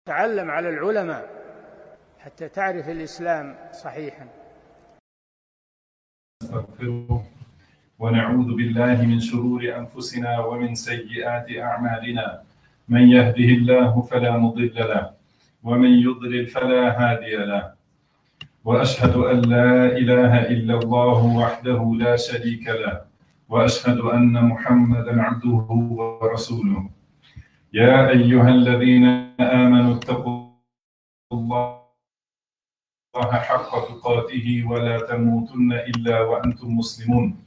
تعلم على العلماء حتى تعرف الإسلام صحيحا. نستغفره ونعوذ بالله من شرور أنفسنا ومن سيئات أعمالنا، من يهده الله فلا مضل له ومن يضلل فلا هادي له، وأشهد أن لا إله إلا الله وحده لا شريك له، وأشهد أن محمدًا عبده ورسوله. يا أيها الذين آمنوا اتقوا الله حق تقاته ولا تموتن إلا وأنتم مسلمون.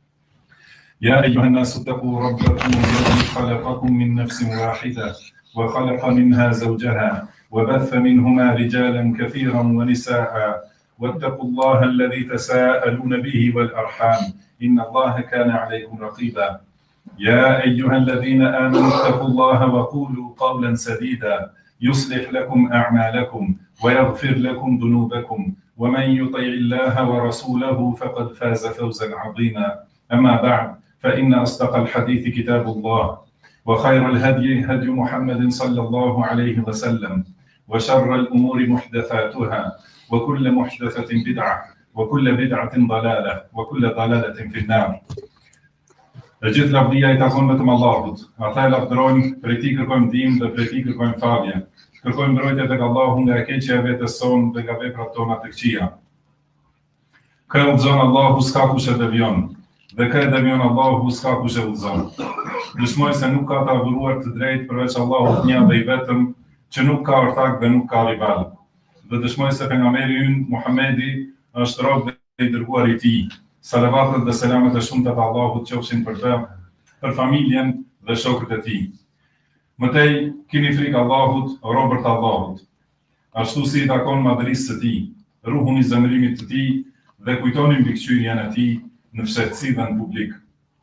يا أيها الناس اتقوا ربكم الذي خلقكم من نفس واحدة وخلق منها زوجها وبث منهما رجالا كثيرا ونساء، واتقوا الله الذي تساءلون به والأرحام إن الله كان عليكم رقيبا. يا أيها الذين آمنوا اتقوا الله وقولوا قولا سديدا يصلح لكم أعمالكم ويغفر لكم ذنوبكم، ومن يطع الله ورسوله فقد فاز فوزا عظيما. أما بعد، فإن أصدق الحديث كتاب الله، وخير الهدي هدي محمد صلى الله عليه وسلم، وشر الأمور محدثاتها، وكل محدثة بدعة، وكل بدعة ضلالة، وكل ضلالة في النار. Gjithë lavdia I takon vetëm Allahut. Ata e lavdërojmë, prej Tij kërkojmë ndihmë dhe prej Tij kërkojmë falje. Kërkojmë mbrojtje tek Allahu nga e keqja e vetes sonë dhe nga veprat tona të këqija. Kë udhëzon Allahu s'ka kush e devion, dhe kë e devion Allahu s'ka kush e udhëzon. Dëshmoj se nuk ka të adhuruar të drejtë përveç Allahut një dhe I vetëm, që nuk ka ortak dhe nuk ka rival. Dhe dëshmoj se pejgamberi ynë Muhamedi është rob dhe I dërguar I Tij. Salavatet dhe selamet e shumta të Allahut qofshin për të, për familjen dhe shokët e tij. Mëtej keni frikë Allahut, robërt Allahut. Ashtu si I takon madhërisë së tij, ruhun I zemërimit të tij dhe kujtoni mbikëqyrjen e tij në fshehtësi dhe në publik.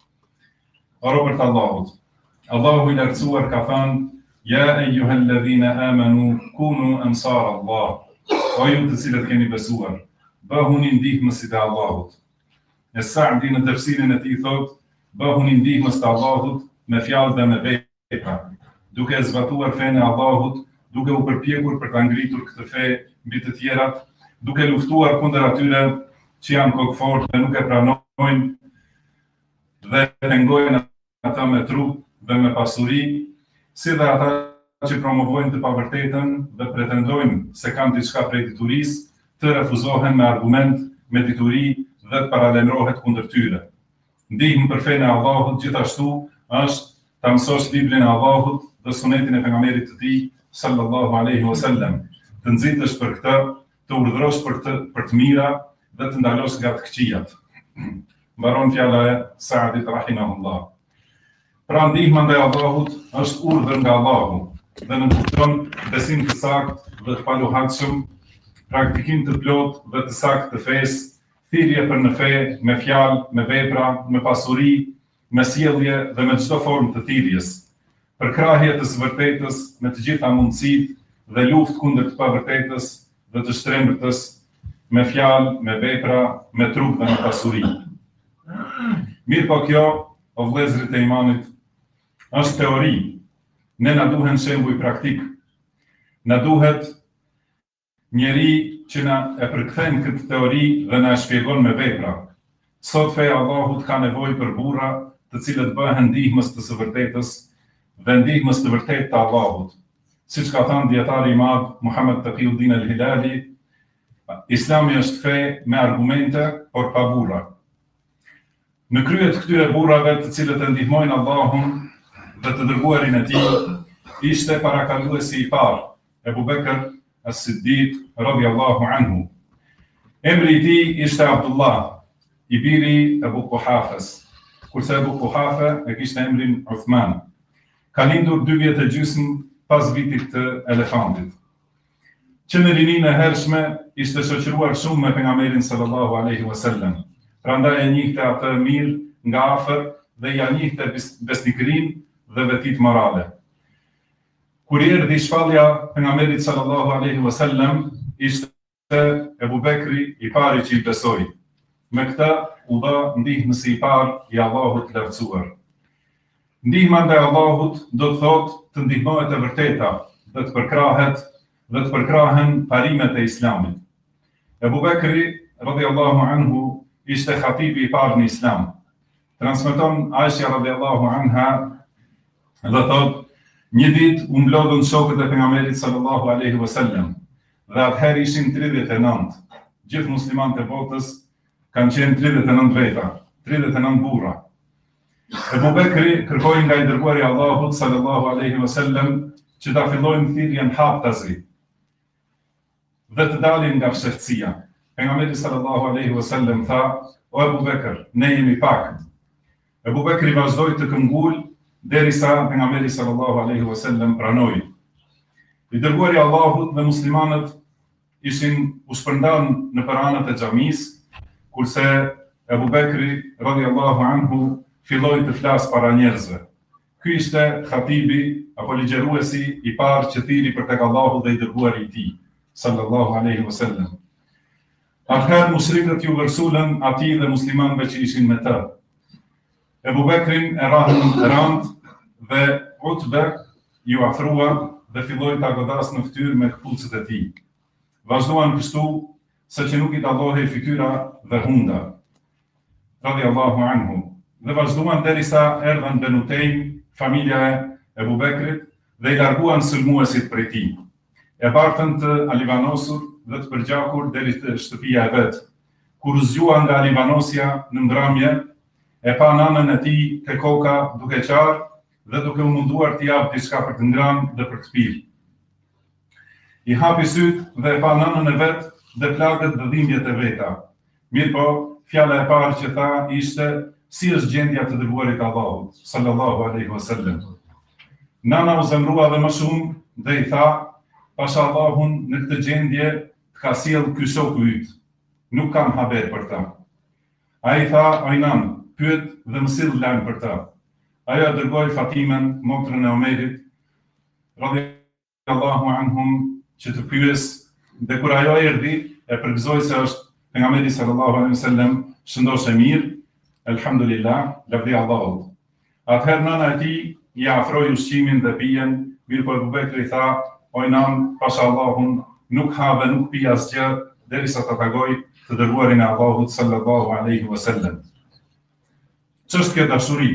O robërt Allahut, Allahu I lartësuar ka thënë: Ja eyyuhalladhina amanu kunu ansar Allah. O ju të cilët keni besuar, bëhuni ndihmësit e Allahut. E Sa'di në tefsirin e tij thot: bëhuni ndihmës të Allahut me fjalë dhe me vepra, duke e zbatuar fenë e Allahut, duke u përpjekur për ta ngritur këtë fe mbi të tjerat, duke luftuar kundër atyre që janë kokëfortë dhe nuk e pranojnë dhe pengojnë ata me trup dhe me pasuri, si dhe ata që promovojnë të pavërtetën dhe pretendojnë se kanë diçka prej diturisë, të refuzohen me argument, me dituri dhe të paralemrohet kundër tyre. Ndihmë për fenë e Allahut gjithashtu është ta mësosh librin e Allahut dhe sunetin e pejgamberit të tij sallallahu alaihi wasallam, të nxitesh për këtë, të urdhërosh për të mira dhe të ndalosh nga të këqijat. Mbaron fjala e Sa'dit rahimahullah. Pra ndihma ndaj Allahut është urdhër nga Allahu dhe nënkupton besim të saktë dhe të paluhatshëm, praktikim të plotë dhe të saktë të fesë, thirrje për në fe, me fjalë, me vepra, me pasuri, me sjellje dhe me çdo formë të thirrjes, përkrahje të së vërtetës me të gjitha mundësitë dhe luftë kundër të pavërtetës dhe të shtrembërtës, me fjalë, me vepra, me trup dhe me pasuri. Mirë po kjo, o vëllezërit e imanit, është teori. Ne na duhen shembuj praktik. Na duhet njeri që na e përkthejnë këtë teori dhe na e shpjegon me vepra. Sot feja Allahut ka nevojë për burra të cilët bëhen ndihmës të së vërtetës dhe ndihmës të vërtetë të Allahut. Siç ka thënë dietari I madh Muhammed Taqiyuddin al-Hilali, Islami është fe me argumente, por pa burra. Në krye të këtyre burrave të cilët e ndihmojnë Allahun dhe të dërguarin e tij, ishte parakaluesi I parë, Ebu Bekr As-Siddiq radhiyallahu anhu. Emri I tij ishte Abdullah, I biri Ebu Kuhafës, kurse Ebu Kuhafe e kishte emrin Uthman. Ka lindur 2 vjet e gjysmë pas vitit të elefantit. Që në rininë e hershme ishte shoqëruar shumë me pejgamberin sallallahu alaihi wasallam. Prandaj e njihte atë mirë nga afër dhe ja njihte besnikërinë dhe vetit morale. Kur erdhi shpallja pejgamberit sallallahu alaihi wasallam, ishte Ebu Bekri I pari që I besoi. Me këtë u dha ndihmësi I parë I Allahut lartësuar. Ndihma ndaj Allahut do të thotë të ndihmohet e vërteta dhe të përkrahen parimet e Islamit. Ebu Bekri, radhiyallahu anhu, ishte khatibi I parë në Islam. Transmeton Aisha radhiyallahu anha dhe thot, një ditë u mblodhën shokët e pejgamberit sallallahu alaihi wasallam dhe atëherë ishin 39. Gjithë muslimanët e botës kanë qenë 39 veta, 39 burra. Ebu Bekri kërkoi nga I dërguari I Allahut sallallahu alaihi wasallam që ta fillojnë thirrjen haptazi dhe të dalin nga fshehtësia. Pejgamberi sallallahu alaihi wasallam tha, o Ebu Bekr, ne jemi pak. Ebu Bekri vazhdoi të këmbgul derisa pejgamberi sallallahu alaihi wasallam pranoi. I dërguari I Allahut dhe muslimanët ishin u shpërndan në anët e xhamisë, kurse Ebu Bekri radhiyallahu anhu filloi të flasë para njerëzve. Ky ishte khatibi apo ligjëruesi I parë që thiri për tek Allahu dhe I dërguari I tij sallallahu alaihi wasallam. Atëherë mushrikët ju vërsulën atij dhe muslimanëve që ishin me të. Ebu Bekrin e rahën rand dhe Utbe ju afrua dhe filloi ta godas në fytyrë me këpucët e tij. Vazhduan kështu se që nuk I dallohej fytyra dhe hunda. Radhiyallahu anhu. Dhe vazhduan derisa erdhën Banu Taym, familja e Ebu Bekrit, dhe I larguan sulmuesit prej tij. E bartën të alivanosur dhe të përgjakur deri te shtëpia e vet. Kur u zgjua nga alivanosja në mbrëmje, e pa nanën e tij te koka duke qarë dhe duke u munduar t'i japë diçka për të ngrënë dhe për të pirë. I hapi syt dhe e pa nanën e vet dhe plagët dhe dhimbjet e veta. Mirpo, fjala e parë që tha ishte si është gjendja të dërguarit Allahut sallallahu alaihi wasallam. Nana u zemrua dhe më shumë dhe I tha, pasha Allahun në këtë gjendje të ka sjell ky shoku yt. Nuk kam haber për ta. Ai tha, o nan, pyet dhe më sill lajm për ta. Ajo dërgoi Fatimen, motrën e Omerit, radhiyallahu anhum, që të pyes, dhe kur ajo erdhi, e përgëzoi se është pejgamberi sallallahu alaihi wasallam, shëndosh e mirë, elhamdulillah, lavdi Allahut. Atëherë nëna e tij I afroi ushqimin dhe pijen, mirëpo Ebu Bekri tha, o nan, pasha Allahun, nuk ha dhe nuk pi asgjë derisa ta takoj të dërguarin e Allahut sallallahu alaihi wasallam. Ç'është kjo dashuri?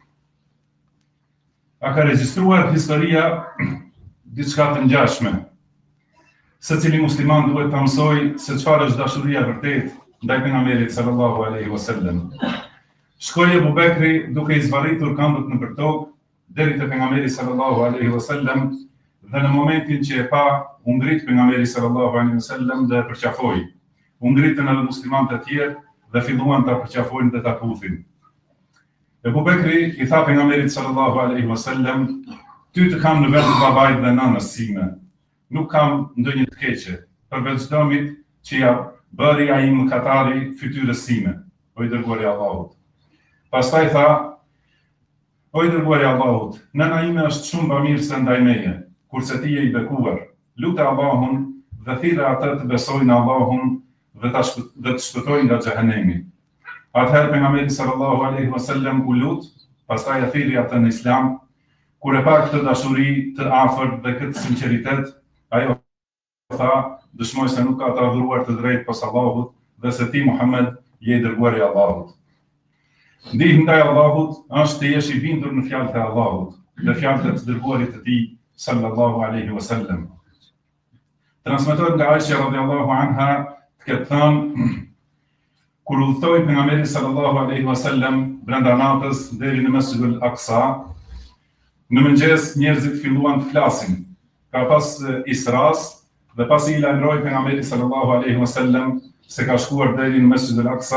A ka regjistruar historia diçka të ngjashme? Secili musliman duhet ta mësojë se çfarë është dashuria e vërtetë ndaj pejgamberit sallallahu alaihi wasallam. Shkoi Ebu Bekri duke I zvarritur këmbët nëpër tokë deri te pejgamberi sallallahu alaihi wasallam dhe në momentin që e pa, u ngrit pejgamberi sallallahu alaihi wasallam dhe e përqafoi. U ngritën edhe muslimanët e tjerë dhe filluan ta përqafojnë dhe ta puthin. Ebu Bekri I tha pejgamberit sallallahu alaihi wasallam, ty të kam në vend të babait dhe nanës sime. Nuk kam ndonjë të keqe, përveç dëmit që ja bëri ai mëkatari fytyrës sime, o I dërguari I Allahut. Pastaj tha, o I dërguari I Allahut, nëna ime është shumë bamirëse ndaj meje, kurse ti je I bekuar. Lutë Allahun dhe thirrë atë të besojë në Allahun dhe të shpëtojë nga xhehenemi. Atëherë pejgamberi sallallahu alaihi wasallam u lut, pastaj e thirrri atë në Islam. Kur e pa këtë dashuri të afërt dhe këtë sinqeritet, ajo tha, dëshmoj se nuk ka të adhuruar të drejtë pas Allahut dhe se ti Muhammed je I dërguari I Allahut. Ndihmë ndaj Allahut është të jesh I bindur në fjalët e Allahut dhe fjalët e të dërguarit të tij sallallahu alaihi wasallam. Transmetohet nga Aisha radhiyallahu anha të ketë thënë, kur udhtoi pejgamberi sallallahu alaihi wasallam brenda natës deri në Mesjidul Aqsa, në mëngjes njerëzit filluan të flasin. Ka pas Isras dhe pasi I lajmëroi pejgamberi sallallahu alaihi wasallam se ka shkuar deri në Mesjidul Aqsa,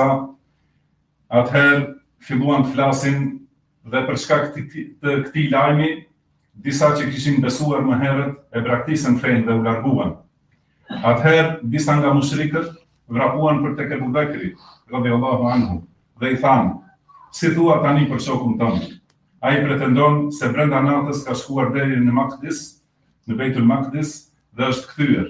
atëherë filluan të flasin dhe për shkak të këtij lajmi, disa që kishin besuar më herët e braktisën fenë dhe u larguan. Atëherë disa nga mushrikët vrapuan për tek Ebu Bekri, radhiyallahu anhu, dhe I thanë, si thua tani për shokun tënd? Ai pretendon se brenda natës ka shkuar deri në Maqdis, në Beitul Maqdis dhe është kthyer.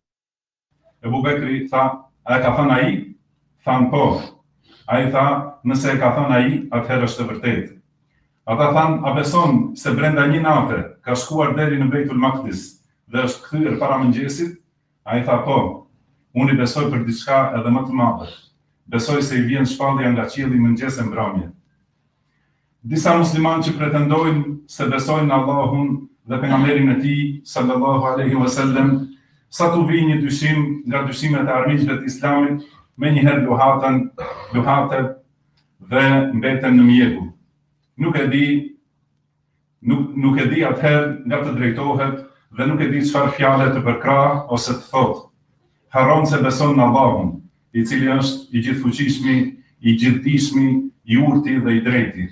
Ebu Bekri tha, a e ka thënë ai? Thanë po. Ai tha, nëse e ka thënë ai, atëherë është e vërtetë. Ata thanë, a beson se brenda një nate ka shkuar deri në Beitul Maqdis dhe është kthyer para mëngjesit, ai tha po, unë I besoj për diçka edhe më të madhe. Besoj se I vjen shpallja nga qielli mëngjes e mbrëmje. Disa muslimanë që pretendojnë se besojnë në Allahun dhe pejgamberin e tij sallallahu alaihi wasallam, sa tu vi një dyshim nga dyshimet e armiqve të Islamit, menjëherë luhaten dhe mbeten në mjegull. Nuk e di atëherë nga të drejtohet dhe nuk e di çfarë fjale të përkrah ose të thotë. Harron se beson në Allahun, I cili është I gjithfuqishmi, I gjithdijshmi, I urti dhe I drejti.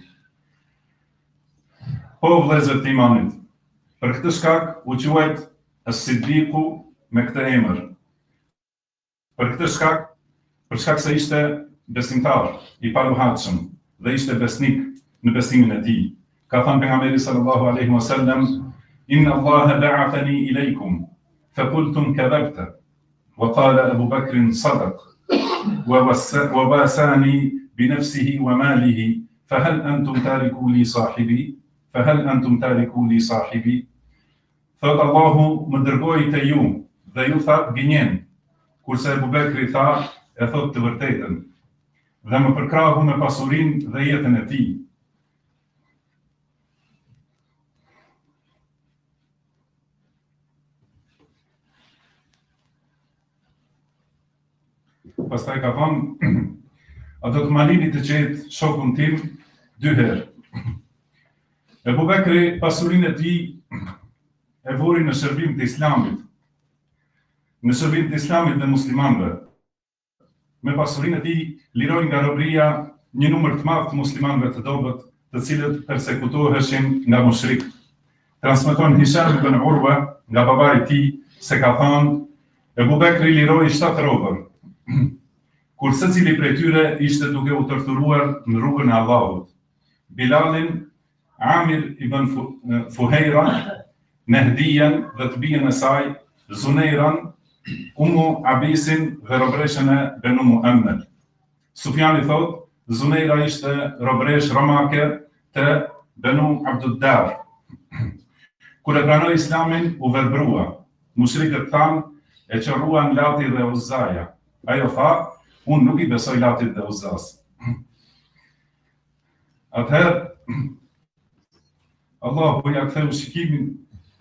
Po vëllezër të imanit, për këtë shkak u quajt as-Siddiku me këtë emër. Për këtë shkak, për shkak se ishte besimtar, I paluhatshëm dhe ishte besnik në besimin e tij. Ka thënë pejgamberi sallallahu alaihi wasallam: "Inna Allaha ba'athani ilaykum, fa qultum kadhabta." Wa qala Abu Bakr sadaq, wa wasani bi nafsihi wa malihi, fa hal antum tariku li sahibi? Fahal antum tariku li sahibi? Thot Allahu më dërgoi te ju dhe ju tha gënjen, kurse Abu Bekri tha e thot të vërtetën dhe më përkrahu me pasurinë dhe jetën e tij. Pastaj ka thonë, a do të malini të qetë shokun tim 2 herë. Abu Bekri pasurinë e tij e vori në shërbim të Islamit, në shërbim të Islamit dhe muslimanëve. Me pasurinë e tij liroi nga robëria një numër të madh të muslimanëve të dobët, të cilët persekutoheshin nga mushrik. Transmeton Hisham ibn Urwa nga babai I tij se ka thënë: Abu Bekri liroi 7 robër, kur secili prej tyre ishte duke u torturuar në rrugën e Allahut. Bilalin, Amir ibn Fuhejra, Nehdijan dhe të bijen e saj, Zunejran, Umu Abisin dhe robreshën e Benu Muhammed. Sufjani thot, Zunejra ishte robresh romake të Benu Abduddar. Kur e pranoi Islamin, u verbrua. Mushrikët thanë, e qorruan Lati dhe Uzaja. Ajo tha, unë nuk I besoj Latit dhe Uzas. Atëherë, Allahu ja ktheu shikimin.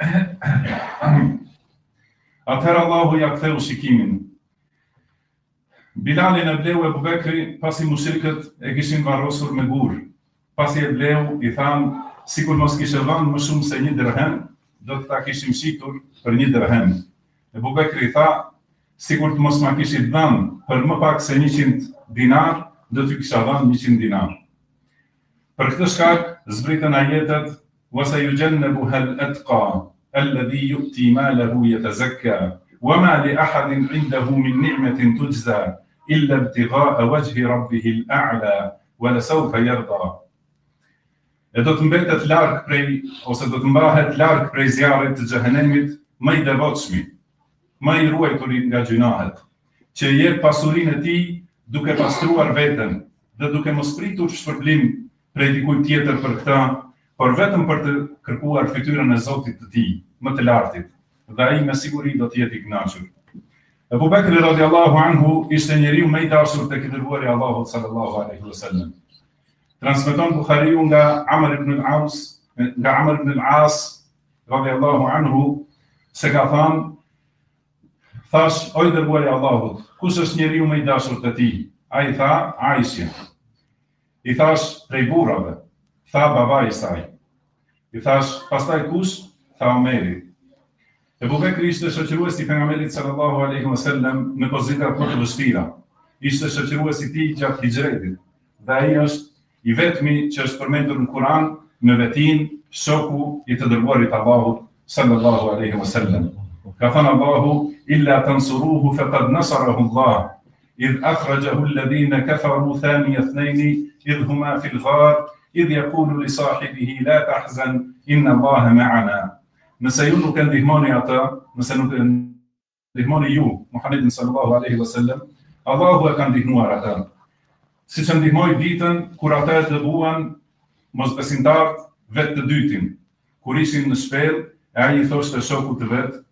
Bilalin e bleu Abu Bekri pasi mushrikët e kishin varrosur me gur. Pasi e bleu, I thanë, sikur mos kishe dhënë më shumë se 1 dirhem, do të ta kishim shitur për 1 dirhem. Abu Bekri tha, sikur të mos ma kishit dhënë për më pak se 100 dinar, do t'ju kisha dhënë 100 dinar. Për këtë shkak zbritën ajetet: وَسَيُجَنَّبُهَا الْأَتْقَى الَّذِي يُؤْتِي مَالَهُ يَتَزَكَّى وَمَا لِأَحَدٍ عِنْدَهُ مِنْ نِعْمَةٍ تُجْزَى إِلَّا ابْتِغَاءَ وَجْهِ رَبِّهِ الْأَعْلَى وَلَسَوْفَ يَرْضَى. E do të mbetet larg prej, ose do të mbahet larg prej zjarrit të xhehenemit, më I devotshmi, më I ruajtur nga gjunahet, që I jep pasurinë e tij duke pastruar veten dhe duke mos pritur shpërblim prej dikujt tjetër për këtë, por vetëm për të kërkuar fytyrën e Zotit të tij, më të lartit, dhe ai me siguri do të jetë I kënaqur. Abu Bekri radiallahu anhu ishte njeriu më I dashur tek I dërguari I Allahut sallallahu alaihi wasallam. Transmeton Buhariu nga Amr ibn al-As radiallahu anhu se ka thënë: Thash, o I dërguari I Allahut, kush është njeriu më I dashur te ti? Ai tha, Aisha. I thash, prej burrave. Tha, babai I saj. I thash, pastaj kush? Tha, Omeri. Abu Bekri ishte shoqëruesi I pejgamberit sallallahu alaihi wasallam në pozita më të vështira. Ishte shoqëruesi I tij gjatë hijretit dhe ai është I vetmi që është përmendur në Kur'an në vetin shoku I të dërguarit Allahut sallallahu alaihi wasallam. Ka thënë Allahu: illa tansuruhu faqad nasarahu Allah idh akhrajahu alladhina kafaru thaniya ithnayn idh huma fil ghar idh yaqulu li sahibihi la tahzan inna Allaha ma'ana. Nëse ju nuk e ndihmoni ata, nëse nuk e ndihmoni ju Muhammedin sallallahu alaihi wasallam, Allahu e ka ndihmuar ata. Siç e ndihmoi ditën kur ata e dëbuan mosbesimtarët vetë të dytin, kur ishin në shpellë, e ai I thoshte shokut të vet,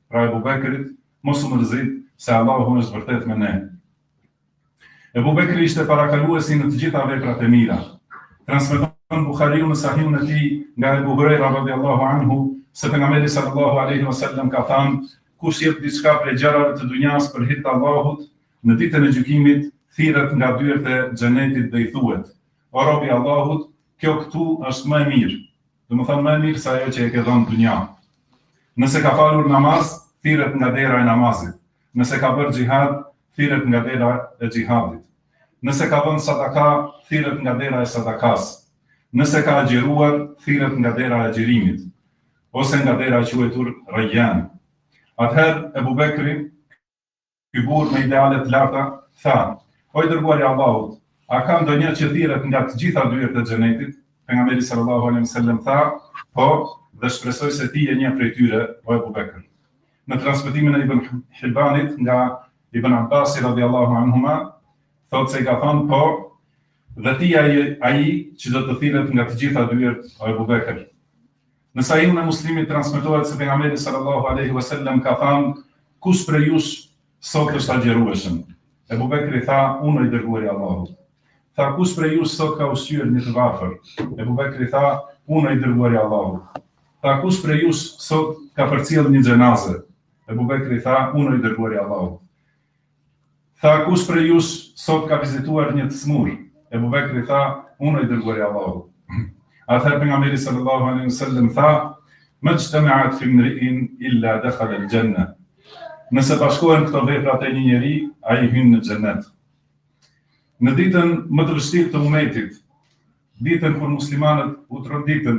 pra Ebu Bekrit, mos u mërzit se Allahu është vërtet me ne. Ebu Bekri ishte parakaluesi në të gjitha veprat e mira. Transmeton Buhariu në Sahihun e tij nga Ebu Hurajra radhiyallahu anhu se pejgamberi sallallahu alaihi wasallam ka thënë: kush jep diçka prej gjërave të dunjas për hir të Allahut, në ditën e gjykimit thirret nga dyert e xhenetit dhe i thuhet: o robi i Allahut, kjo këtu është më e mirë. Domethënë më e mirë se ajo që e ke dhënë dunja. Nëse ka falur namaz, thirret nga dera e namazit. Nëse ka bërë xhihad, thirret nga dera e xhihadit. Nëse ka dhënë sadaka, thirret nga dera e sadakas. Nëse ka agjëruar, thirret nga dera e agjërimit, ose nga dera e quajtur Rayyan. Atëherë Ebu Bekri, ky burr me ideale të larta, tha: o i dërguari i Allahut, a ka ndonjë që thirret nga të gjitha dyert e xhenetit? Pejgamberi sallallahu alaihi wasallam tha: po, dhe shpresoj se ti je një prej tyre, o Ebu Bekr. Në transmetimin e Ibn Hibbanit nga Ibn Abbas radhiyallahu anhuma, thotë se i ka thënë: po, dhe ti ai që do të thirret nga të gjitha dyert, o Ebu Bekr. Në Sahihun e Muslimit transmetohet se pejgamberi sallallahu alaihi wasallam ka thënë: kush prej jush sot është agjërueshëm? Ebu Bekri tha: unë i dërguari i Allahut. Tha: kush prej jush sot ka ushqyer një të varfër? Ebu Bekri tha: unë i dërguari i Allahut. Tha: kush prej jush sot ka përcjell një xhenaze? Ebu Bekri tha: unë i dërguari i Allahut. Tha: kush prej jush sot ka vizituar një të smur? Ebu Bekri tha: unë i dërguari i Allahut. Atëherë pejgamberi sallallahu alaihi wasallam tha: ma ijtama'at fi imri'in illa dakhala al-janna. Nëse bashkohen këto veprat e një njeri, ai hyn në xhenet. Në ditën më të vështirë të umetit, ditën kur muslimanët u tronditën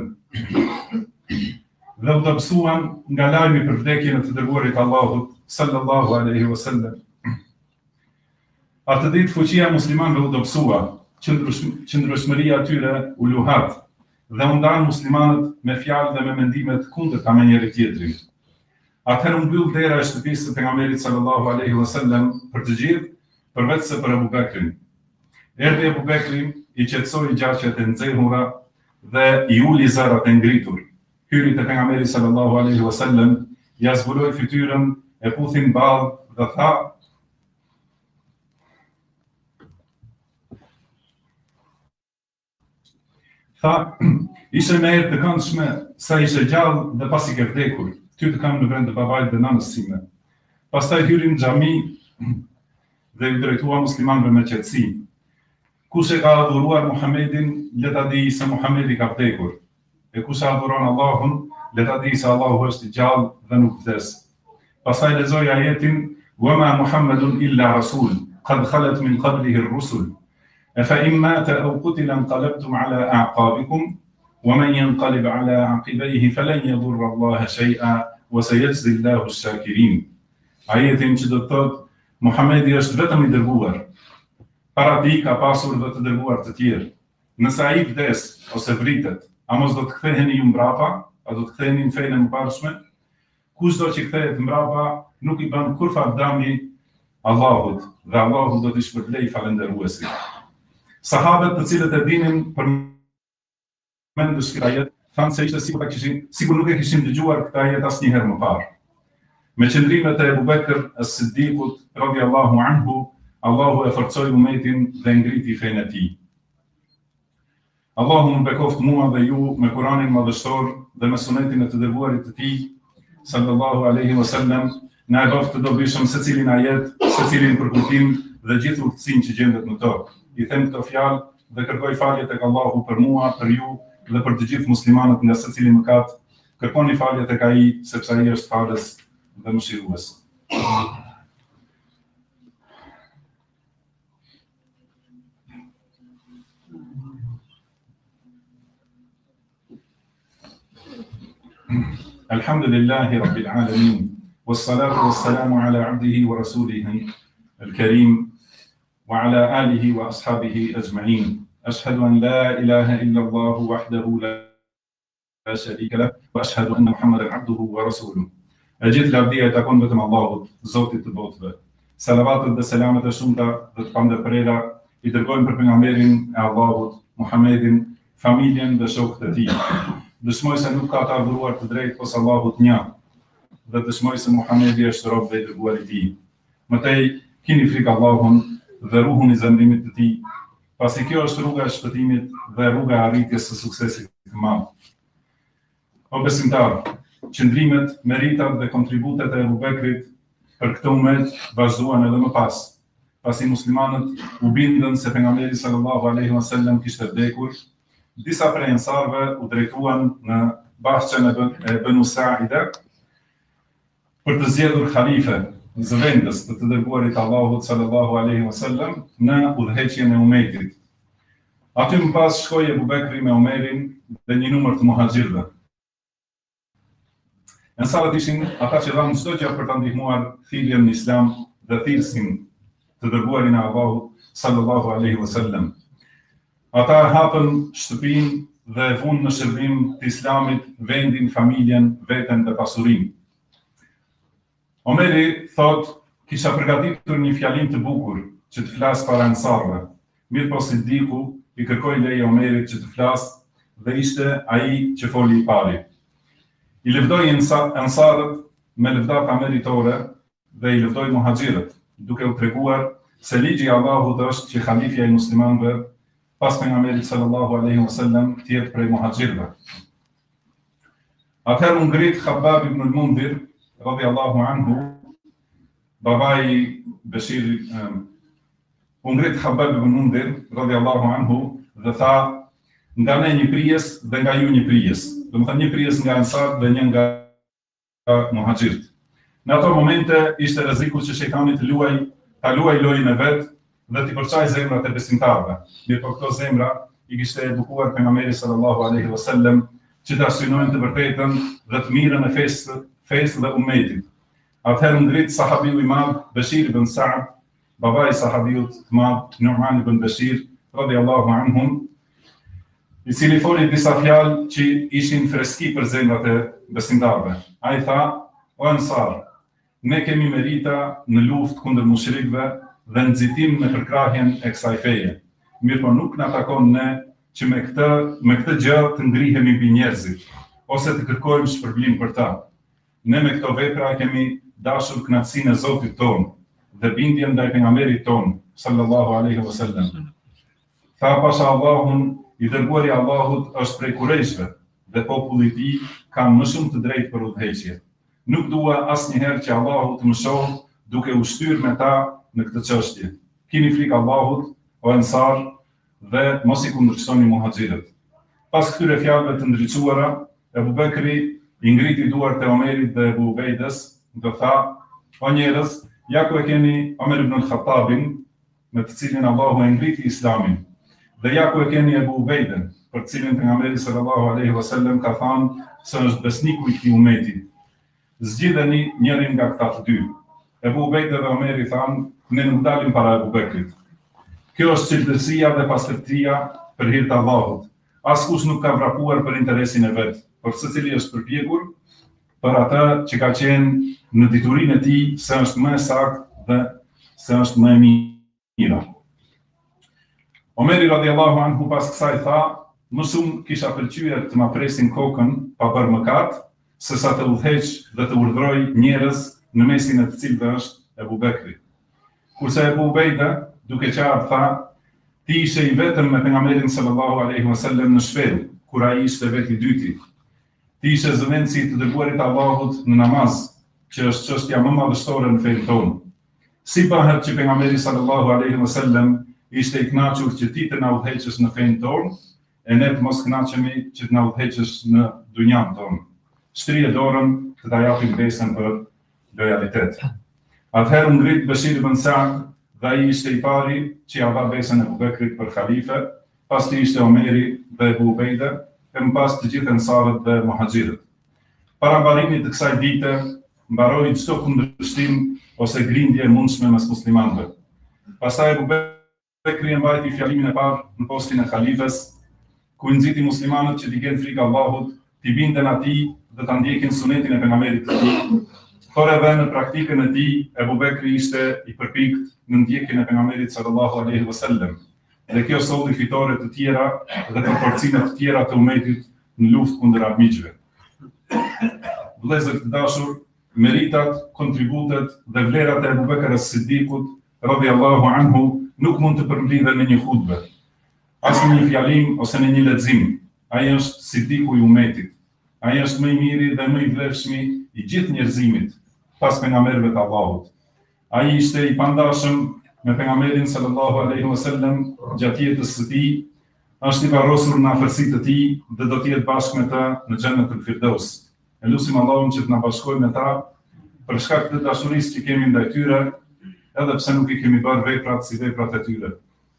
dhe u dobësuan nga lajmi për vdekjen e të dërguarit Allahut sallallahu alaihi wasallam. Atë ditë fuqia e muslimanëve u dobësua, qëndrueshmëria e tyre u luhat dhe u ndanë muslimanët me fjalë dhe me mendimet kundërta me njëri tjetrin. Atëherë u mbyll dera e shtëpisë së pejgamberit sallallahu alaihi wasallam për të gjithë, përveç se për Ebu Bekrin. Erdhi Ebu Bekri, i qetësoi gjaqet e nxehura dhe i uli zërat e ngritur. Hyri te pejgamberi sallallahu alaihi wasallam, ja zbuloi fytyrën, e puthi në ballë dhe tha: ishe me erë të këndshme sa ishe gjallë dhe pasi ke vdekur, ty të kam në vend të babait dhe nanës sime. Pastaj hyri në xhami dhe i drejtua muslimanëve me qetësi. Kush e ka adhuruar Muhamedin, le ta di se Muhamedi ka vdekur. E kush e adhuron Allahun, le ta di se Allahu është i gjallë dhe nuk vdes. Pastaj lexoi ajetin: wa ma Muhammedun illa rasul, qad khalat min qablihi ar-rusul. أفإن مات أو قتل انقلبتم على أعقابكم ومن ينقلب على عقبيه فلن يضر الله شيئا وسيجزي الله الشاكرين. Ajetin që do të thotë Muhamedi është vetëm i dërguar. Para tij ka pasur dhe të dërguar të tjerë. Nëse ai vdes ose vritet, a mos do të ktheheni ju mbrapa? A do të ktheheni në fenë e mëparshme? Kushdo që kthehet mbrapa nuk i bën kurfar dami Allahut, dhe Allahu do t'i shpërblej falënderuesit. Sahabët të cilët e dinin për mendësh këtë ajet, thanë se ishte sikur nuk e kishin dëgjuar këtë ajet asnjëherë më parë. Me qëndrimet e Ebu Bekr as-Siddiqut radhiyallahu anhu, Allahu e forcoi umetin dhe ngriti fenë e tij. Allahu më bekoft mua dhe ju me Kur'anin madhështor dhe me sunetin e të dërguarit të tij sallallahu alaihi wasallam, na e bëft të dobishëm secilin ajet, secilin përkuptim dhe gjithë urtësinë që gjendet në to. I them këto fjalë dhe kërkoj falje tek Allahu për mua, për ju dhe për të gjithë muslimanët nga secili mëkat. Kërkoni falje tek ai, sepse ai është falës dhe mëshirues. Alhamdulillahi rabbil alamin, wassalatu wassalamu ala abdihi wa rasulihi al-karim وعلى آله وأصحابه أجمعين. أشهد أن لا إله إلا الله وحده لا شريك له وأشهد أن محمدا عبده ورسوله. أجد لابدية تكون بتم الله زوجة البوتبة. Salavatët dhe selamet e shumta dhe të pandërprera I dërgojmë për pejgamberin e Allahut, Muhammedin, familjen dhe shokët e tij. Dëshmoj se nuk ka të adhuruar të drejtë posa Allahut një. dhe dëshmoj se Muhamedi është rob dhe i dërguar i tij. Mëtej keni frikë Allahun dhe ruhuni zemrimit të tij, pasi kjo është rruga e shpëtimit dhe rruga e arritjes së suksesit të madh. O besimtar, qëndrimet, meritat dhe kontributet e Abu Bekrit për këtë umet vazhduan edhe më pas, pasi muslimanët u bindën se pejgamberi sallallahu alaihi wasallam kishte vdekur. Disa prej ansarëve u drejtuan në Bahçen e Banu Sa'ida për të zgjedhur khalife zëvendës të dërguarit Allahut sallallahu alaihi wasallam në udhëheqjen e umetit. Aty më pas shkoi Abu Bekri me Omerin dhe një numër të muhaxhirëve. Ansarët ishin ata që dhanë çdo gjë për ta ndihmuar thirrjen në Islam dhe thirrsin të dërguarin e Allahut sallallahu alaihi wasallam. Ata hapën shtëpinë dhe e vunë në shërbim të Islamit vendin, familjen, veten dhe pasurinë. Omeri thot, kisha përgatitur një fjalim të bukur që të flas para ansarëve. Mirë po Siddiku i kërkoi leje Omerit që të flasë dhe ishte ai që foli i pari. I lëvdoi ansarët me lëvdata meritore dhe i lëvdoi muhaxhirët, duke u treguar se ligji i Allahut është që halifja i muslimanëve pas pejgamberit sallallahu alaihi wasallam të jetë prej muhaxhirëve. Atëherë u ngrit Khabbab ibn al-Mundhir radhiyallahu anhu, babai Bashir, u ngrit Khabbab ibn al-Mundhir radhiyallahu anhu dhe tha: nga ne një prijes dhe nga ju një prijes. Domethënë një prijes nga ansarët dhe një nga muhaxhirët. Në ato momente ishte rreziku që shejtani ta luaj lojën e vet dhe t'i përçaj zemrat e besimtarëve. Mirë po këto zemra i kishte edukuar pejgamberi sallallahu alaihi wasallam që ta synojnë të vërtetën dhe të mirën e fesë dhe umetit. Atëherë ngrit sahabiu i madh Bashir ibn Sa'd, babai sahabiut të madh Nu'man ibn Bashir radhiyallahu anhum, i cili foli disa fjalë që ishin freski për zemrat e besimtarëve. Ai tha: o ansar, ne kemi merita në luftë kundër mushrikëve dhe nxitim në përkrahjen e kësaj feje. Mirë po nuk na takon ne që me këtë gjë të ngrihemi mbi njerëzit, ose të kërkojmë shpërblim për ta. Ne me këto vepra kemi dashur kënaqësinë e Zotit tonë dhe bindjen ndaj pejgamberit tonë sallallahu alaihi wasallam. Tha pasha Allahun, i dërguari i Allahut është prej Kurejshve dhe populli i tij kanë më shumë të drejtë për udhëheqje. Nuk dua asnjëherë që Allahu të më shohë duke u shtyrë me ta në këtë çështje. Kini frikë Allahut, o ansar, dhe mos i kundërshoni muhaxhirët. Pas këtyre fjalëve të ndriçuara, Abu Bekri i ngriti duart e Omerit dhe Abu Ubejdes dhe tha: o njerëz, ja ku e keni Omer ibn al-Khattabin, me të cilin Allahu e ngriti Islamin, dhe ja ku e keni Abu Ubejden, për të cilin pejgamberi sallallahu alaihi wasallam ka thënë se është besniku i këtij umeti. Zgjidheni njërin nga këta të dy. Abu Ubejde dhe Omeri thanë: ne nuk dalim para Abu Bekrit. Kjo është cilësia dhe pastërtia për hir të Allahut. Askush nuk ka vrapuar për interesin e vet, por secili është përpjekur për atë që ka qenë në diturinë e tij se është më saktë dhe se është më e mira. Omeri radhiyallahu anhu pas kësaj tha: më shumë kisha pëlqyer të ma presin kokën pa bërë mëkat, sesa të udhëheq dhe të urdhroj njerëz në mesin e të cilëve është Abu Bekri. Kurse Abu Ubejde, duke qartë tha: ti ishe i vetëm me pejgamberin sallallahu alaihi wasallam në shpellë, kur ai ishte vetë i dyti. Ti ishe zëvendësi të dërguarit Allahut në namaz, që është çështja më madhështore në fenë tonë. Si bëhet që pejgamberi sallallahu alaihi wasallam ishte i kënaqur që ti të na udhëheqësh në fenë tonë, e ne të mos kënaqemi që të na udhëheqësh në dynjan tonë. Shtrije dorën të ta japim besën për lojalitet. Atëherë ngrit Bashir ibn Sa'd dhe ai ishte i pari që ja dha besën e Abu Bekrit për khalife, pasti ishte Omeri dhe Abu Ubejde, e më pas të gjithë ansarët dhe muhaxhirët. Para mbarimit të kësaj dite, mbaroi çdo kundërshtim ose grindje e mundshme mes muslimanëve. Pastaj Abu Bekri e mbajti fjalimin e parë në postin e khalifes, ku i nxiti muslimanët që t'i kenë frikë Allahut, t'i binden atij dhe ta ndjekin sunetin e pejgamberit të tij. Por edhe në praktikën e tij, Abu Bekri ishte i përpikt në ndjekjen e pejgamberit sallallahu alaihi wasallam. Dhe kjo solli fitore të tjera dhe përforcime të tjera të umetit në luftë kundër armiqve. Vëllezër të dashur, meritat, kontributet dhe vlerat e Abu Bekr as-Siddiqut radhiyallahu anhu nuk mund të përmblidhen në një hutbë, as në një fjalim ose në një lexim. Ai është Siddiku i umetit. Ai është më i miri dhe më i vlefshmi i gjithë njerëzimit pas pejgamberëve të Allahut. Ai ishte i pandashëm me pejgamberin sallallahu alaihi wasallam gjatë jetës së tij, është i varrosur në afërsitë të tij dhe do të jetë bashkë me ta në Xhennetul Firdaus. E lutim Allahun që të na bashkojë me ta për shkak të dashurisë që kemi ndaj tyre, edhe pse nuk i kemi bërë veprat si veprat e tyre.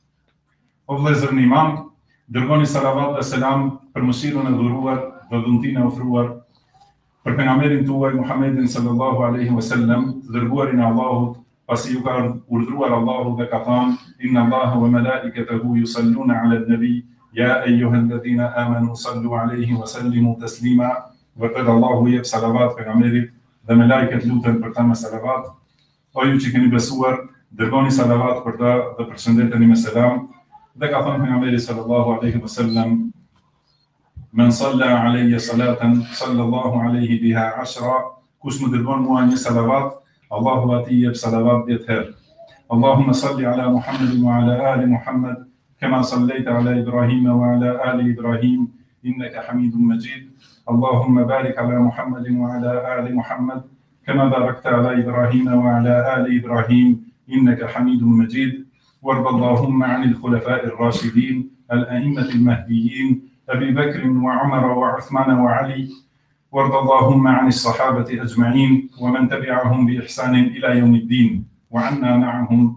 O vëllezër në iman, dërgoni salavat dhe selam për mëshirën e dhuruar dhe dhuntinë e ofruar për pejgamberin tuaj Muhammedin sallallahu alaihi wasallam, të dërguarin e Allahut, pasi ju ka urdhëruar Allahu dhe ka thënë: Inna Allaha wa malaikatahu yusalluna 'ala an-nabi ya ayyuhalladhina amanu sallu 'alayhi wa sallimu taslima. Vërtet Allahu jep salavat pejgamberit dhe me lajket luten për ta me salavat. O ju që keni besuar, dërgoni salavat për ta dhe përshëndeteni me selam. Dhe ka thënë pejgamberi sallallahu alaihi wasallam: Men salla alayya salatan sallallahu alaihi biha 10. Kush më dërgon mua një salavat, Allahu atij jep salavat 10 herë. Allahumma salli ala Muhammadin wa ala ali Muhammad kama sallaita ala Ibrahim wa ala ali Ibrahim innaka Hamidum Majid. اللهم بارك على محمد وعلى آل محمد كما باركت على إبراهيم وعلى آل إبراهيم إنك حميد مجيد. وارض اللهم عن الخلفاء الراشدين الأئمة المهديين أبي بكر وعمر وعثمان وعلي. وارض اللهم عن الصحابة أجمعين ومن تبعهم بإحسان إلى يوم الدين، وعنا معهم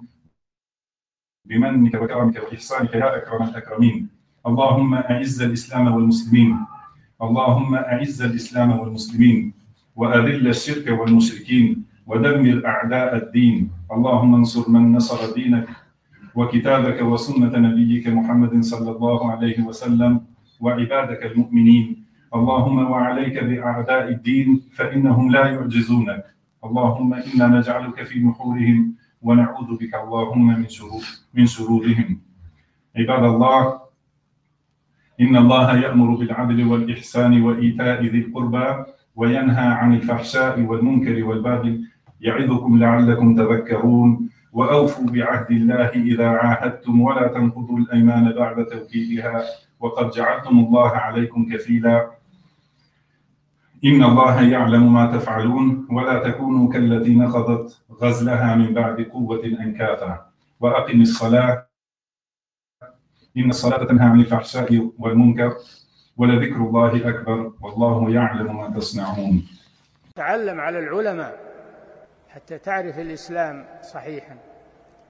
بمنك وكرمك وإحسانك يا أكرم الأكرمين. اللهم أعز الإسلام والمسلمين، اللهم أعز الإسلام والمسلمين وأذل الشرك والمشركين ودمر أعداء الدين. اللهم انصر من نصر دينك وكتابك وسنة نبيك محمد صلى الله عليه وسلم وعبادك المؤمنين. اللهم وعليك بأعداء الدين فإنهم لا يعجزونك. اللهم إنا نجعلك في نحورهم ونعوذ بك اللهم من شرورهم. عباد الله، إن الله يأمر بالعدل والإحسان وإيتاء ذي القربى وينهى عن الفحشاء والمنكر والبغي يعظكم لعلكم تذكرون. وأوفوا بعهد الله إذا عاهدتم ولا تنقضوا الأيمان بعد توكيدها وقد جعلتم الله عليكم كفيلا. إن الله يعلم ما تفعلون ولا تكونوا كالتي نقضت غزلها من بعد قوة أنكاثا. وأقم الصلاة إن الصلاة تنهى عن الفحشاء والمنكر ولذكر الله أكبر والله يعلم ما تصنعون. تعلم على العلماء حتى تعرف الإسلام صحيحا.